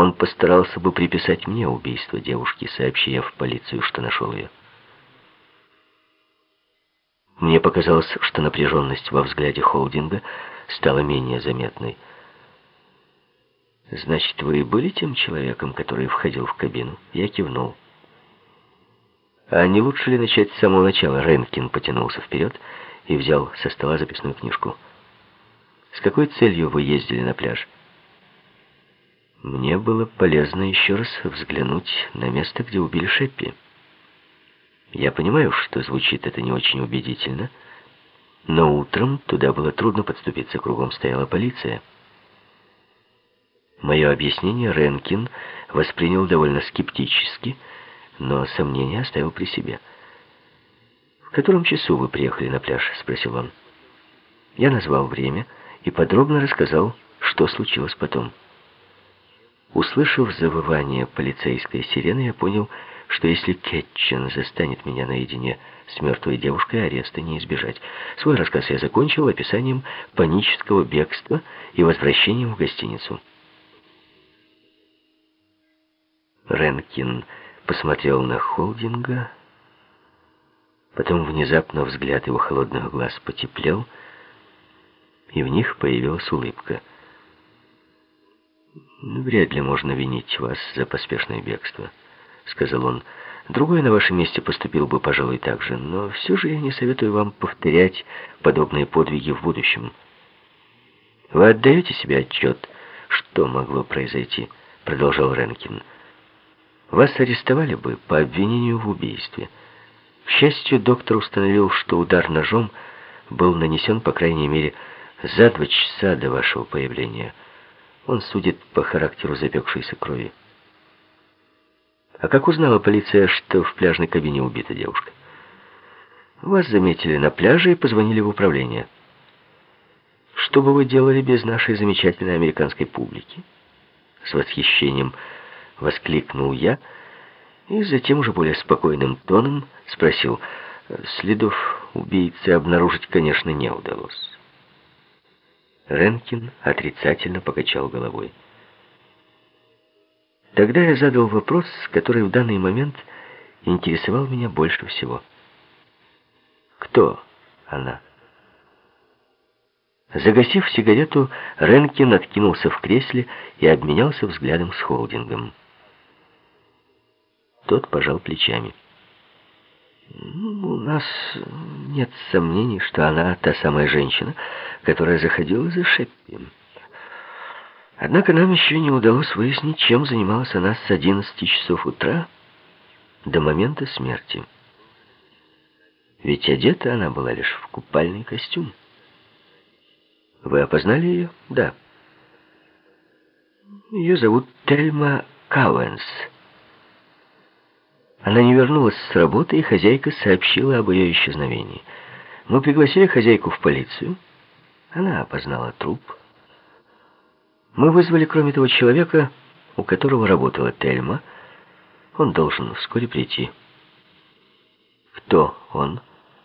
он постарался бы приписать мне убийство девушки, сообщив в полицию, что нашел ее. Мне показалось, что напряженность во взгляде Холдинга стала менее заметной. «Значит, вы были тем человеком, который входил в кабину?» Я кивнул. «А не лучше ли начать с самого начала?» Ренкин потянулся вперед и взял со стола записную книжку. «С какой целью вы ездили на пляж?» Мне было полезно еще раз взглянуть на место, где убили Шеппи. Я понимаю, что звучит это не очень убедительно, но утром туда было трудно подступиться, кругом стояла полиция. Мое объяснение Ренкин воспринял довольно скептически, но сомнения оставил при себе. «В котором часу вы приехали на пляж?» — спросил он. Я назвал время и подробно рассказал, что случилось потом. Услышав завывание полицейской сирены, я понял, что если Кетчен застанет меня наедине с мертвой девушкой, ареста не избежать. Свой рассказ я закончил описанием панического бегства и возвращением в гостиницу. Ренкин посмотрел на Холдинга, потом внезапно взгляд его холодных глаз потеплел, и в них появилась улыбка. «Вряд ли можно винить вас за поспешное бегство», — сказал он. «Другой на вашем месте поступил бы, пожалуй, так же, но все же я не советую вам повторять подобные подвиги в будущем. Вы отдаете себе отчет, что могло произойти?» — продолжал Ренкин. «Вас арестовали бы по обвинению в убийстве. К счастью, доктор установил, что удар ножом был нанесен, по крайней мере, за 2 часа до вашего появления. Он судит по характеру запекшейся крови». «А как узнала полиция, что в пляжной кабине убита девушка?» «Вас заметили на пляже и позвонили в управление». «Что бы вы делали без нашей замечательной американской публики?» С восхищением воскликнул я и затем уже более спокойным тоном спросил. «Следов убийцы обнаружить, конечно, не удалось». Ренкин отрицательно покачал головой. Тогда я задал вопрос, который в данный момент интересовал меня больше всего. «Кто она?» Загасив сигарету, Ренкин откинулся в кресле и обменялся взглядом с Холдингом. Тот пожал плечами. «У нас нет сомнений, что она та самая женщина, которая заходила за Шеппи. Однако нам еще не удалось выяснить, чем занималась она с 11 часов утра до момента смерти. Ведь одета она была лишь в купальный костюм. Вы опознали ее?» «Да». «Ее зовут Тельма Кауэнс. Она не вернулась с работы, и хозяйка сообщила об ее исчезновении. Мы пригласили хозяйку в полицию. Она опознала труп. Мы вызвали, кроме того, человека, у которого работала Тельма. Он должен вскоре прийти». «Кто он?»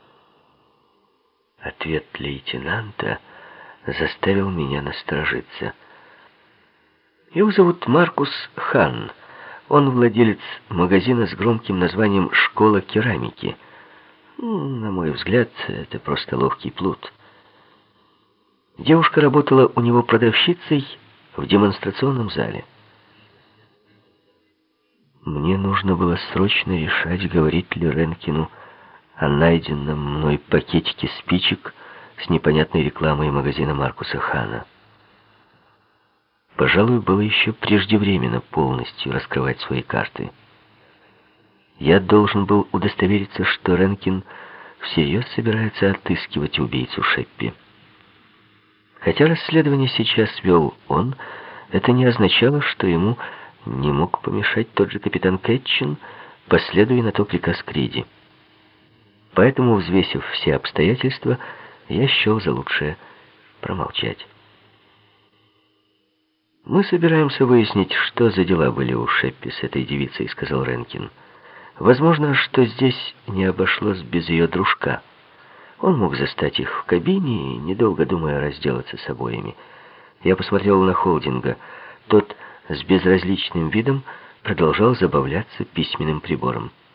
Ответ лейтенанта заставил меня насторожиться. «Его зовут Маркус Хан. Он владелец магазина с громким названием «Школа керамики». На мой взгляд, это просто ловкий плут. Девушка работала у него продавщицей в демонстрационном зале. Мне нужно было срочно решать, говорить ли Ренкину о найденном мной пакетике спичек с непонятной рекламой магазина Маркуса Хана. Пожалуй, было еще преждевременно полностью раскрывать свои карты. Я должен был удостовериться, что Ренкин всерьез собирается отыскивать убийцу Шеппи. Хотя расследование сейчас вел он, это не означало, что ему не мог помешать тот же капитан Кетчен, последуя на то приказ Криди. Поэтому, взвесив все обстоятельства, я счел за лучшее промолчать. «Мы собираемся выяснить, что за дела были у Шеппи с этой девицей», — сказал Ренкин. «Возможно, что здесь не обошлось без ее дружка. Он мог застать их в кабине и, недолго думая, разделаться с обоими». Я посмотрел на Холдинга. Тот с безразличным видом продолжал забавляться письменным прибором.